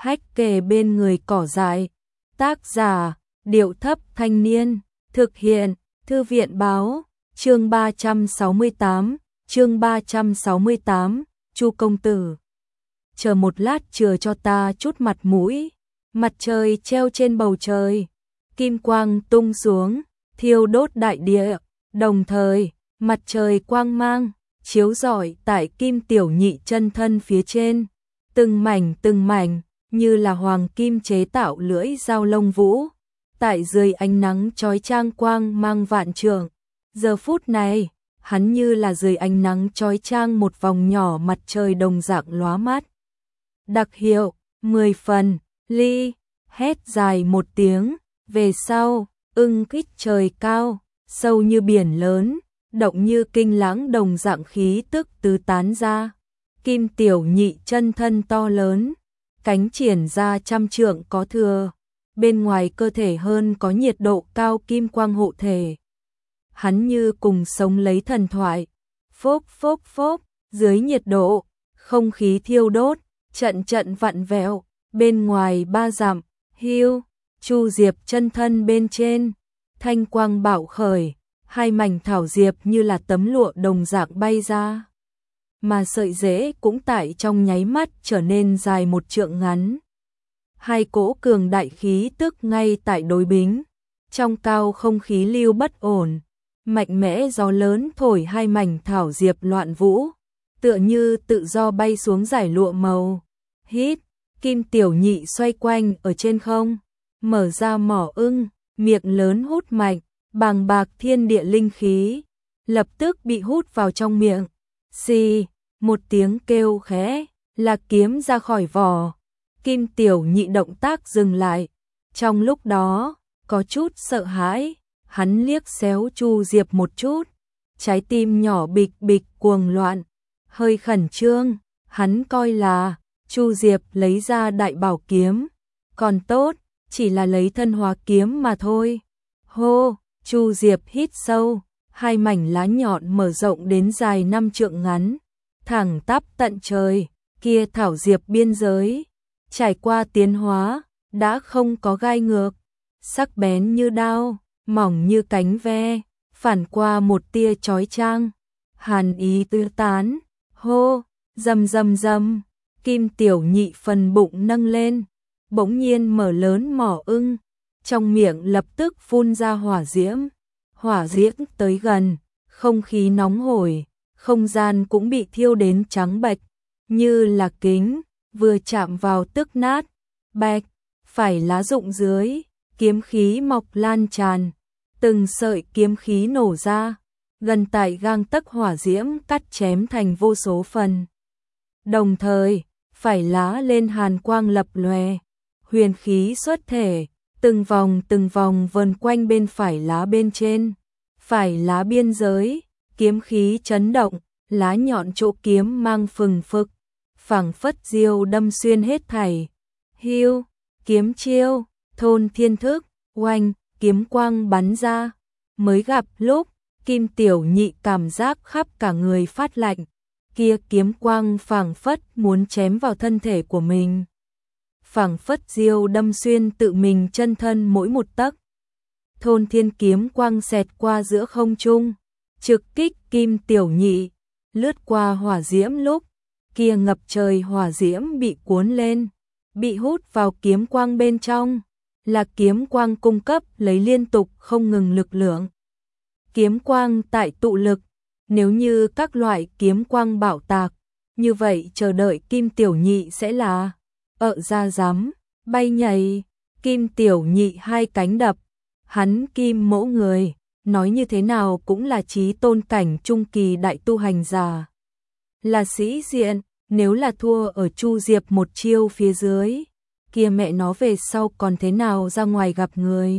hách kề bên người cỏ dại. Tác giả, Điệu Thấp Thanh Niên, thực hiện, Thư viện báo, chương 368, Chu công tử. Chờ một lát chừa cho ta chút mặt mũi. Mặt trời treo trên bầu trời, kim quang tung xuống, thiêu đốt đại địa, đồng thời, mặt trời quang mang, chiếu rọi tại Kim Tiểu Nhị chân thân phía trên, từng mảnh, như là hoàng kim chế tạo lưỡi dao lông vũ, tại dưới ánh nắng chói chang quang mang vạn trượng. Giờ phút này, hắn như là dưới ánh nắng chói chang một vòng nhỏ mặt trời đồng dạng lóa mắt. Đặc hiệu, 10 phần, ly, hét dài một tiếng, về sau, ưng kích trời cao, sâu như biển lớn, động như kinh lãng đồng dạng khí tức tứ tán ra. Kim Tiểu Nhị chân thân to lớn, cánh triển ra trăm trượng có thừa, bên ngoài cơ thể hơn có nhiệt độ cao kim quang hộ thể. Hắn như cùng sống lấy thần thoại, phốc phốc phốc, dưới nhiệt độ, không khí thiêu đốt, trận vặn vẹo, bên ngoài 3 dặm, hiu, Chu Diệp chân thân bên trên, thanh quang bạo khởi, hai mảnh thảo diệp như là tấm lụa đồng dạng bay ra. Mà sợi rễ cũng tại trong nháy mắt trở nên dài 1 trượng ngắn. Hai cỗ cường đại khí tức ngay tại đối bính, trong cao không khí lưu bất ổn, mạnh mẽ gió lớn thổi hai mảnh thảo diệp loạn vũ, tựa như tự do bay xuống giải lụa màu. Hít, Kim Tiểu Nhị xoay quanh ở trên không, mở ra mỏ ưng, miệng lớn hút mạnh, bàng bạc thiên địa linh khí, lập tức bị hút vào trong miệng. Xì, một tiếng kêu khẽ, là kiếm ra khỏi vỏ. Kim Tiểu Nhị động tác dừng lại, trong lúc đó, có chút sợ hãi, hắn liếc xéo Chu Diệp một chút, trái tim nhỏ bịch bịch cuồng loạn, hơi khẩn trương, hắn coi là Chu Diệp lấy ra đại bảo kiếm, còn tốt, chỉ là lấy thân hóa kiếm mà thôi. Hô, Chu Diệp hít sâu, hai mảnh lá nhọn mở rộng đến dài 5 trượng ngắn, thẳng tắp tận trời, kia thảo diệp biên giới, trải qua tiến hóa, đã không có gai ngược, sắc bén như đao, mỏng như cánh ve, phản qua một tia chói chang, hàn ý tứ tán. Hô, rầm, Kim Tiểu Nhị phần bụng nâng lên, bỗng nhiên mở lớn mỏ ưng, trong miệng lập tức phun ra hỏa diễm tới gần, không khí nóng hổi, không gian cũng bị thiêu đến trắng bệch, như là kính, vừa chạm vào tức nát. Bạch, phải lá rụng dưới, kiếm khí mọc lan tràn, từng sợi kiếm khí nổ ra, gần tại gang tấc hỏa diễm cắt chém thành vô số phần. Đồng thời, phải lá lên hàn quang lập lòe, huyền khí xuất thể, từng vòng vần quanh bên phải lá bên trên. Phải lá biên giới, kiếm khí chấn động, lá nhọn chỗ kiếm mang phừng phực, phảng phất diêu đâm xuyên hết thảy. Hiu, kiếm chiêu, thôn thiên thức, oanh, kiếm quang bắn ra. Mới gặp lúc, Kim Tiểu Nhị cảm giác khắp cả người phát lạnh, kia kiếm quang phảng phất muốn chém vào thân thể của mình. Phảng phất diêu đâm xuyên tự mình chân thân mỗi một tấc. Thôn thiên kiếm quang xẹt qua giữa không trung, trực kích Kim Tiểu Nhị, lướt qua hỏa diễm lúc, kia ngập trời hỏa diễm bị cuốn lên, bị hút vào kiếm quang bên trong, là kiếm quang cung cấp lấy liên tục không ngừng lực lượng. Kiếm quang tại tụ lực, nếu như các loại kiếm quang bạo tạc, như vậy chờ đợi Kim Tiểu Nhị sẽ là ra dám, bay nhảy. Kim Tiểu Nhị hai cánh đập, hắn Kim mẫu người, nói như thế nào cũng là chí tôn cảnh trung kỳ đại tu hành giả. Là sĩ diện, nếu là thua ở Chu Diệp một chiêu phía dưới, kia mẹ nó về sau còn thế nào ra ngoài gặp người.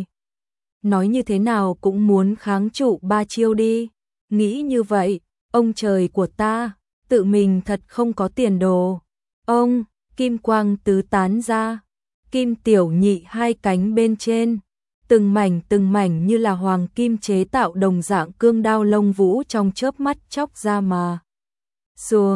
Nói như thế nào cũng muốn kháng trụ 3 chiêu đi. Nghĩ như vậy, ông trời của ta, tự mình thật không có tiền đồ. Ông, kim quang tứ tán ra, Kim Tiểu Nhị hai cánh bên trên, từng mảnh như là hoàng kim chế tạo đồng dạng cương đao lông vũ trong chớp mắt chóc ra mà xuống,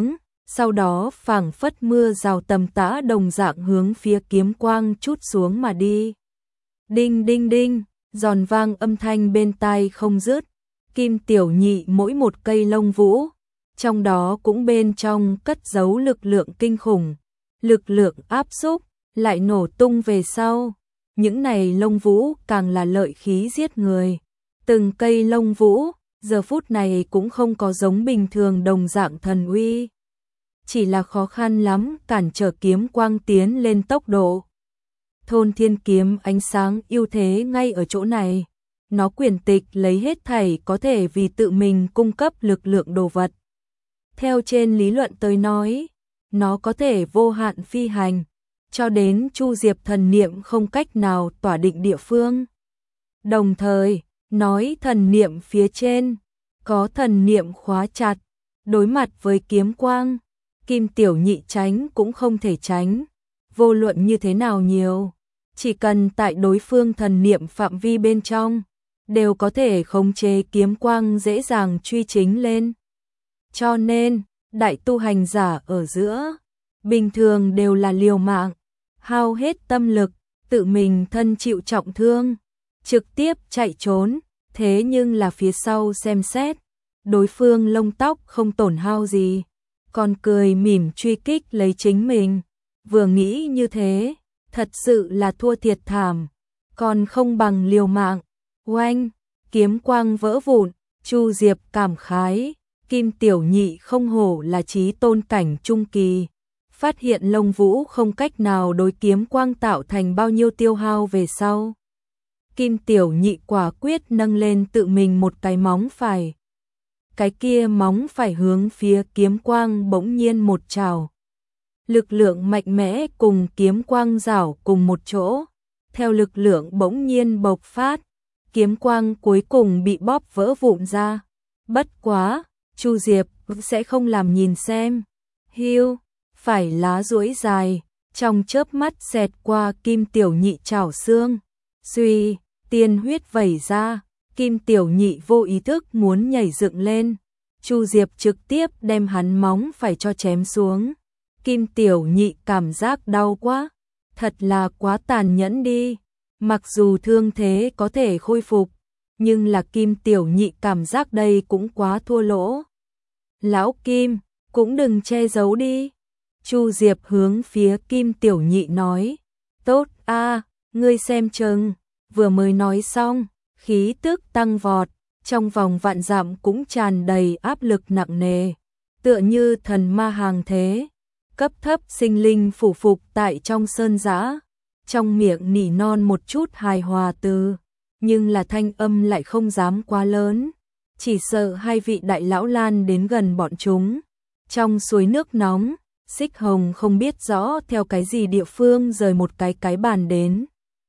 sau đó phảng phất mưa rào tầm tã đồng dạng hướng phía kiếm quang chút xuống mà đi. Đinh đinh đinh, giòn vang âm thanh bên tai không dứt, Kim Tiểu Nhị mỗi một cây lông vũ, trong đó cũng bên trong cất giấu lực lượng kinh khủng, lực lượng áp xúc, lại nổ tung về sau. Những này lông vũ càng là lợi khí giết người. Từng cây lông vũ, giờ phút này cũng không có giống bình thường đồng dạng thần uy. Chỉ là khó khăn lắm cản trở kiếm quang tiến lên tốc độ. Thôn Thiên Kiếm ánh sáng ưu thế ngay ở chỗ này. Nó quyền tịch lấy hết thảy có thể vì tự mình cung cấp lực lượng đồ vật. Theo trên lý luận tới nói, nó có thể vô hạn phi hành, cho đến Chu Diệp thần niệm không cách nào tỏa định địa phương. Đồng thời, nói thần niệm phía trên, có thần niệm khóa chặt, đối mặt với kiếm quang, Kim Tiểu Nhị tránh cũng không thể tránh, vô luận như thế nào nhiều, chỉ cần tại đối phương thần niệm phạm vi bên trong, đều có thể khống chế kiếm quang dễ dàng truy chính lên. Cho nên, đại tu hành giả ở giữa, bình thường đều là liều mạng, hao hết tâm lực, tự mình thân chịu trọng thương, trực tiếp chạy trốn, thế nhưng là phía sau xem xét, đối phương lông tóc không tổn hao gì, còn cười mỉm truy kích lấy chính mình, vừa nghĩ như thế, thật sự là thua thiệt thảm, còn không bằng liều mạng. Oanh, kiếm quang vỡ vụn, Chu Diệp cảm khái, Kim Tiểu Nhị không hổ là chí tôn cảnh trung kỳ, phát hiện lông vũ không cách nào đối kiếm quang tạo thành bao nhiêu tiêu hao về sau. Kim Tiểu Nhị quả quyết nâng lên tự mình một cái móng phải. Cái kia móng phải hướng phía kiếm quang bỗng nhiên một trào. Lực lượng mạnh mẽ cùng kiếm quang rảo cùng một chỗ, theo lực lượng bỗng nhiên bộc phát, kiếm quang cuối cùng bị bóp vỡ vụn ra. Bất quá, Chu Diệp sẽ không làm nhìn xem. Hiu, phải lá duỗi dài, trong chớp mắt xẹt qua Kim Tiểu Nhị chảo xương. Suy, tiên huyết vẩy ra, Kim Tiểu Nhị vô ý thức muốn nhảy dựng lên. Chu Diệp trực tiếp đem hắn móng phải cho chém xuống. Kim Tiểu Nhị cảm giác đau quá, thật là quá tàn nhẫn đi. Mặc dù thương thế có thể khôi phục, nhưng là Kim Tiểu Nhị cảm giác đây cũng quá thua lỗ. Lão Kim, cũng đừng che giấu đi. Chu Diệp hướng phía Kim Tiểu Nhị nói. Tốt a, ngươi xem chừng. Vừa mới nói xong, khí tức tăng vọt, trong vòng vạn dặm cũng tràn đầy áp lực nặng nề, tựa như thần ma hàng thế. Cấp thấp sinh linh phủ phục tại trong sơn giã, trong miệng nỉ non một chút hài hòa từ, nhưng là thanh âm lại không dám quá lớn, chỉ sợ hai vị đại lão lan đến gần bọn chúng. Trong suối nước nóng, Xích Hồng không biết rõ theo cái gì địa phương rời một cái bàn đến.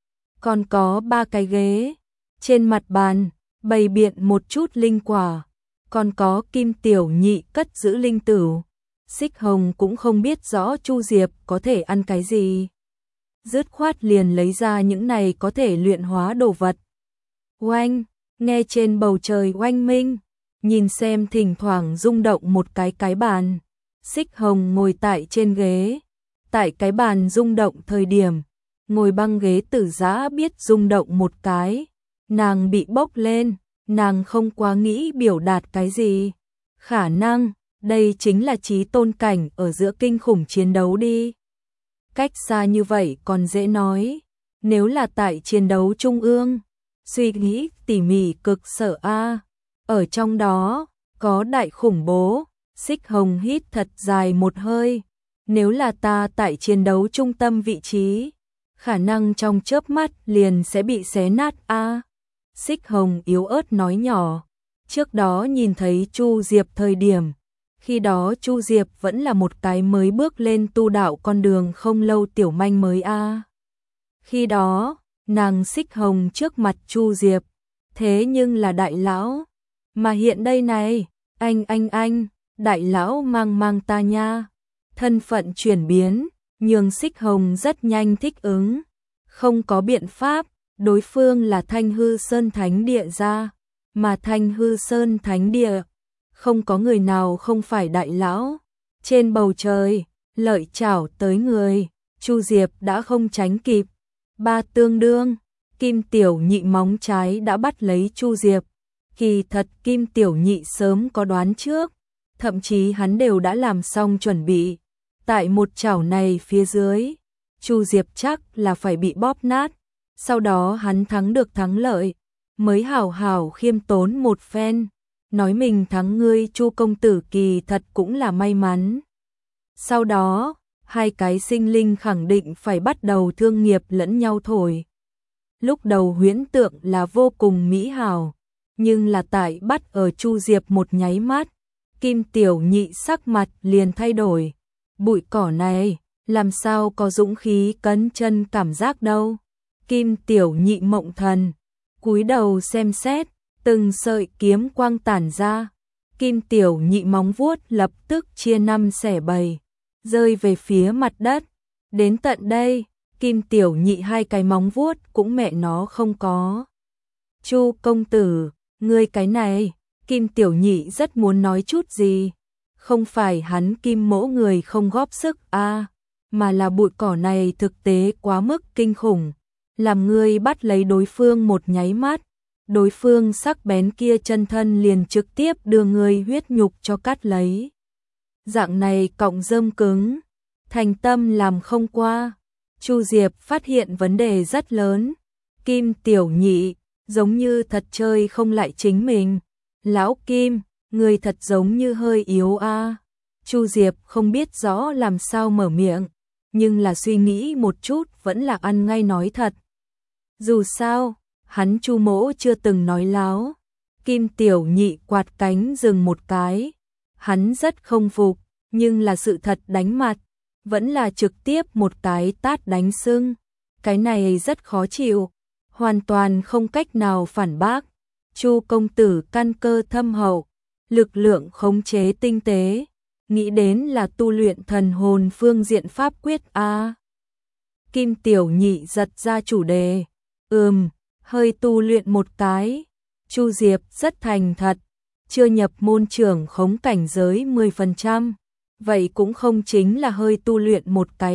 Còn có 3 cái ghế, trên mặt bàn, bày biện một chút linh quả, còn có Kim Tiểu Nhị cất giữ linh tửu. Xích Hồng cũng không biết rõ Chu Diệp có thể ăn cái gì. Dứt khoát liền lấy ra những này có thể luyện hóa đồ vật. Oanh, nghe trên bầu trời oanh minh, nhìn xem thỉnh thoảng rung động một cái bàn. Xích Hồng ngồi tại trên ghế, tại cái bàn rung động thời điểm, ngồi băng ghế Tử Giã biết rung động một cái, nàng bị bốc lên, nàng không quá nghĩ biểu đạt cái gì. Khả năng, đây chính là chí tôn cảnh ở giữa kinh khủng chiến đấu đi. Cách xa như vậy còn dễ nói, nếu là tại chiến đấu trung ương, suy nghĩ tỉ mỉ cực sợ a. Ở trong đó, có đại khủng bố. Xích Hồng hít thật dài một hơi, nếu là ta tại chiến đấu trung tâm vị trí, khả năng trong chớp mắt liền sẽ bị xé nát a. Xích Hồng yếu ớt nói nhỏ, trước đó nhìn thấy Chu Diệp thời điểm, khi đó Chu Diệp vẫn là một cái mới bước lên tu đạo con đường không lâu tiểu manh mới a. Khi đó, nàng Xích Hồng trước mặt Chu Diệp, thế nhưng là đại lão, mà hiện đây này, anh, đại lão mang ta nha. Thân phận chuyển biến, nhường Xích Hồng rất nhanh thích ứng. Không có biện pháp, đối phương là Thanh Hư Sơn Thánh Địa ra, mà Thanh Hư Sơn Thánh Địa, không có người nào không phải đại lão. Trên bầu trời, lợi chảo tới người, Chu Diệp đã không tránh kịp. Ba tương đương, Kim Tiểu Nhị móng trái đã bắt lấy Chu Diệp. Kỳ thật Kim Tiểu Nhị sớm có đoán trước, thậm chí hắn đều đã làm xong chuẩn bị. Tại một chảo này phía dưới, Chu Diệp chắc là phải bị bóp nát. Sau đó hắn thắng được thắng lợi, mới hảo hảo khiêm tốn một phen, nói mình thắng ngươi Chu công tử kỳ thật cũng là may mắn. Sau đó, hai cái sinh linh khẳng định phải bắt đầu thương nghiệp lẫn nhau thổi. Lúc đầu huyễn tượng là vô cùng mỹ hảo, nhưng là tại bắt ở Chu Diệp một nháy mắt, Kim Tiểu Nhị sắc mặt liền thay đổi. Bụi cỏ này, làm sao có dũng khí cấn chân cảm giác đâu. Kim Tiểu Nhị mộng thần, cúi đầu xem xét, từng sợi kiếm quang tản ra. Kim Tiểu Nhị móng vuốt lập tức chia năm xẻ bảy, rơi về phía mặt đất. Đến tận đây, Kim Tiểu Nhị hai cái móng vuốt cũng mẹ nó không có. Chu công tử, ngươi cái này, Kim Tiểu Nhị rất muốn nói chút gì. Không phải hắn Kim mỗ người không góp sức mà là bụi cỏ này thực tế quá mức kinh khủng. Làm ngươi bắt lấy đối phương một nháy mắt, đối phương sắc bén kia chân thân liền trực tiếp đưa ngươi huyết nhục cho cắt lấy. Dạng này cọng rơm cứng, thành tâm làm không qua. Chu Diệp phát hiện vấn đề rất lớn. Kim Tiểu Nhị, giống như thật chơi không lại chính mình. Lão Kim, người thật giống như hơi yếu Chu Diệp không biết rõ làm sao mở miệng, nhưng là suy nghĩ một chút vẫn là ăn ngay nói thật. Dù sao, hắn Chu mỗ chưa từng nói láo. Kim Tiểu Nhị quạt cánh dừng một cái. Hắn rất không phục, nhưng là sự thật đánh mặt, vẫn là trực tiếp một cái tát đánh sưng. Cái này rất khó chịu, hoàn toàn không cách nào phản bác. Chu công tử căn cơ thâm hậu, lực lượng khống chế tinh tế, nghĩ đến là tu luyện thần hồn phương diện pháp quyết Kim Tiểu Nhị giật ra chủ đề. Hơi tu luyện một cái. Chu Diệp rất thành thật, chưa nhập môn trưởng khống cảnh giới 10%, vậy cũng không chính là hơi tu luyện một cái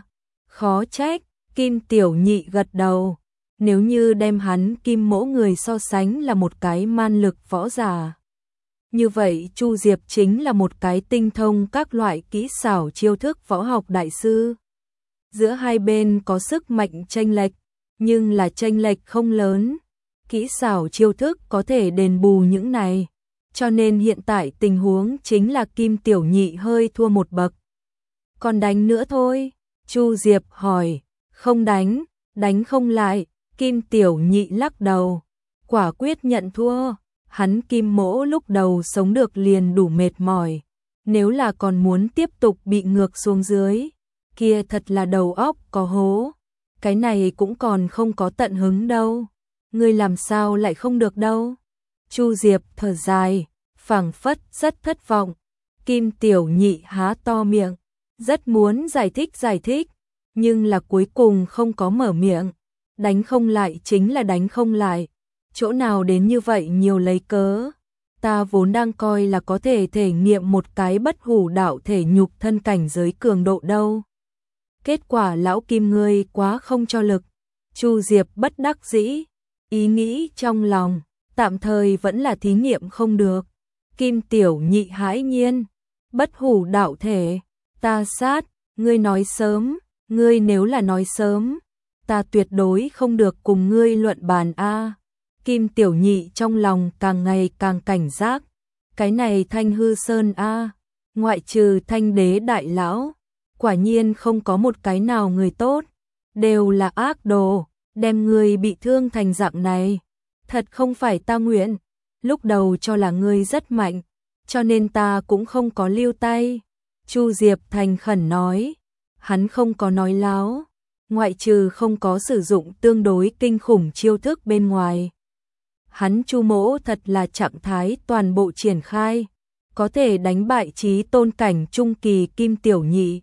Khó trách, Kim Tiểu Nhị gật đầu. Nếu như đem hắn Kim mỗ người so sánh là một cái man lực võ giả, như vậy Chu Diệp chính là một cái tinh thông các loại kỹ xảo chiêu thức võ học đại sư. Giữa hai bên có sức mạnh chênh lệch, nhưng là chênh lệch không lớn. Kỹ xảo chiêu thức có thể đền bù những này, cho nên hiện tại tình huống chính là Kim Tiểu Nhị hơi thua một bậc. Còn đánh nữa thôi? Chu Diệp hỏi. Không đánh, đánh không lại. Kim Tiểu Nhị lắc đầu, quả quyết nhận thua. Hắn Kim mỗ lúc đầu sống được liền đủ mệt mỏi, nếu là còn muốn tiếp tục bị ngược xuống dưới, kia thật là đầu óc có hố. Cái này cũng còn không có tận hứng đâu. Ngươi làm sao lại không được đâu? Chu Diệp thở dài, phảng phất rất thất vọng. Kim Tiểu Nhị há to miệng, rất muốn giải thích, nhưng là cuối cùng không có mở miệng. Đánh không lại chính là đánh không lại, chỗ nào đến như vậy nhiều lấy cớ. Ta vốn đang coi là có thể thể nghiệm một cái bất hủ đạo thể nhục thân cảnh giới cường độ đâu. Kết quả lão Kim ngươi quá không cho lực. Chu Diệp bất đắc dĩ, ý nghĩ trong lòng, tạm thời vẫn là thí nghiệm không được. Kim Tiểu Nhị hãi nhiên, bất hủ đạo thể, ta sát, ngươi nói sớm, ngươi nếu là nói sớm, ta tuyệt đối không được cùng ngươi luận bàn Kim Tiểu Nhị trong lòng càng ngày càng cảnh giác. Cái này Thanh Hư Sơn ngoại trừ Thanh Đế đại lão, quả nhiên không có một cái nào người tốt, đều là ác đồ, đem ngươi bị thương thành dạng này. Thật không phải ta nguyện, lúc đầu cho là ngươi rất mạnh, cho nên ta cũng không có lưu tay. Chu Diệp thành khẩn nói, hắn không có nói láo, ngoại trừ không có sử dụng tương đối kinh khủng chiêu thức bên ngoài. Hắn Chu mỗ thật là trạng thái toàn bộ triển khai, có thể đánh bại chí tôn cảnh trung kỳ Kim Tiểu Nhị.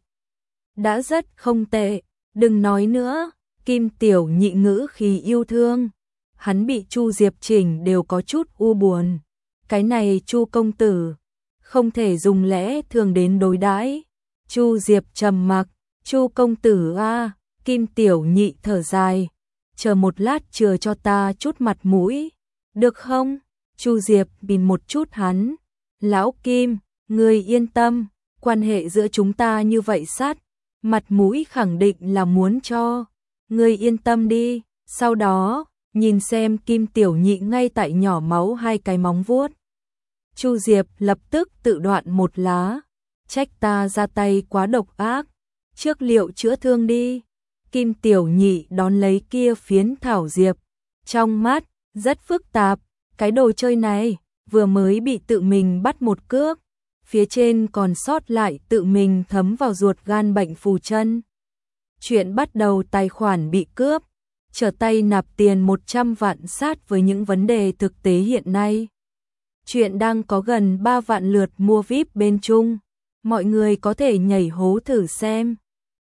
Đã rất không tệ, đừng nói nữa. Kim Tiểu Nhị ngữ khí yêu thương, hắn bị Chu Diệp chỉnh đều có chút u buồn. Cái này Chu công tử, không thể dùng lẽ thường đến đối đãi. Chu Diệp trầm mặc, Chu công tử a, Kim Tiểu Nhị thở dài, chờ một lát chừa cho ta chút mặt mũi, được không? Chu Diệp nhìn một chút hắn, lão Kim, ngươi yên tâm, quan hệ giữa chúng ta như vậy sát, mặt mũi khẳng định là muốn cho, ngươi yên tâm đi, sau đó, nhìn xem Kim Tiểu Nhị ngay tại nhỏ máu hai cái móng vuốt. Chu Diệp lập tức tự đoạn một lá, trách ta ra tay quá độc ác, trước liệu chữa thương đi. Kim Tiểu Nhị đón lấy kia phiến thảo diệp, trong mắt, rất phức tạp, cái đồ chơi này, vừa mới bị tự mình bắt một cước, phía trên còn sót lại tự mình thấm vào ruột gan bệnh phù chân. Chuyện bắt đầu tài khoản bị cướp, trở tay nạp tiền 100 vạn sát với những vấn đề thực tế hiện nay. Chuyện đang có gần 3 vạn lượt mua VIP bên Trung, mọi người có thể nhảy hố thử xem.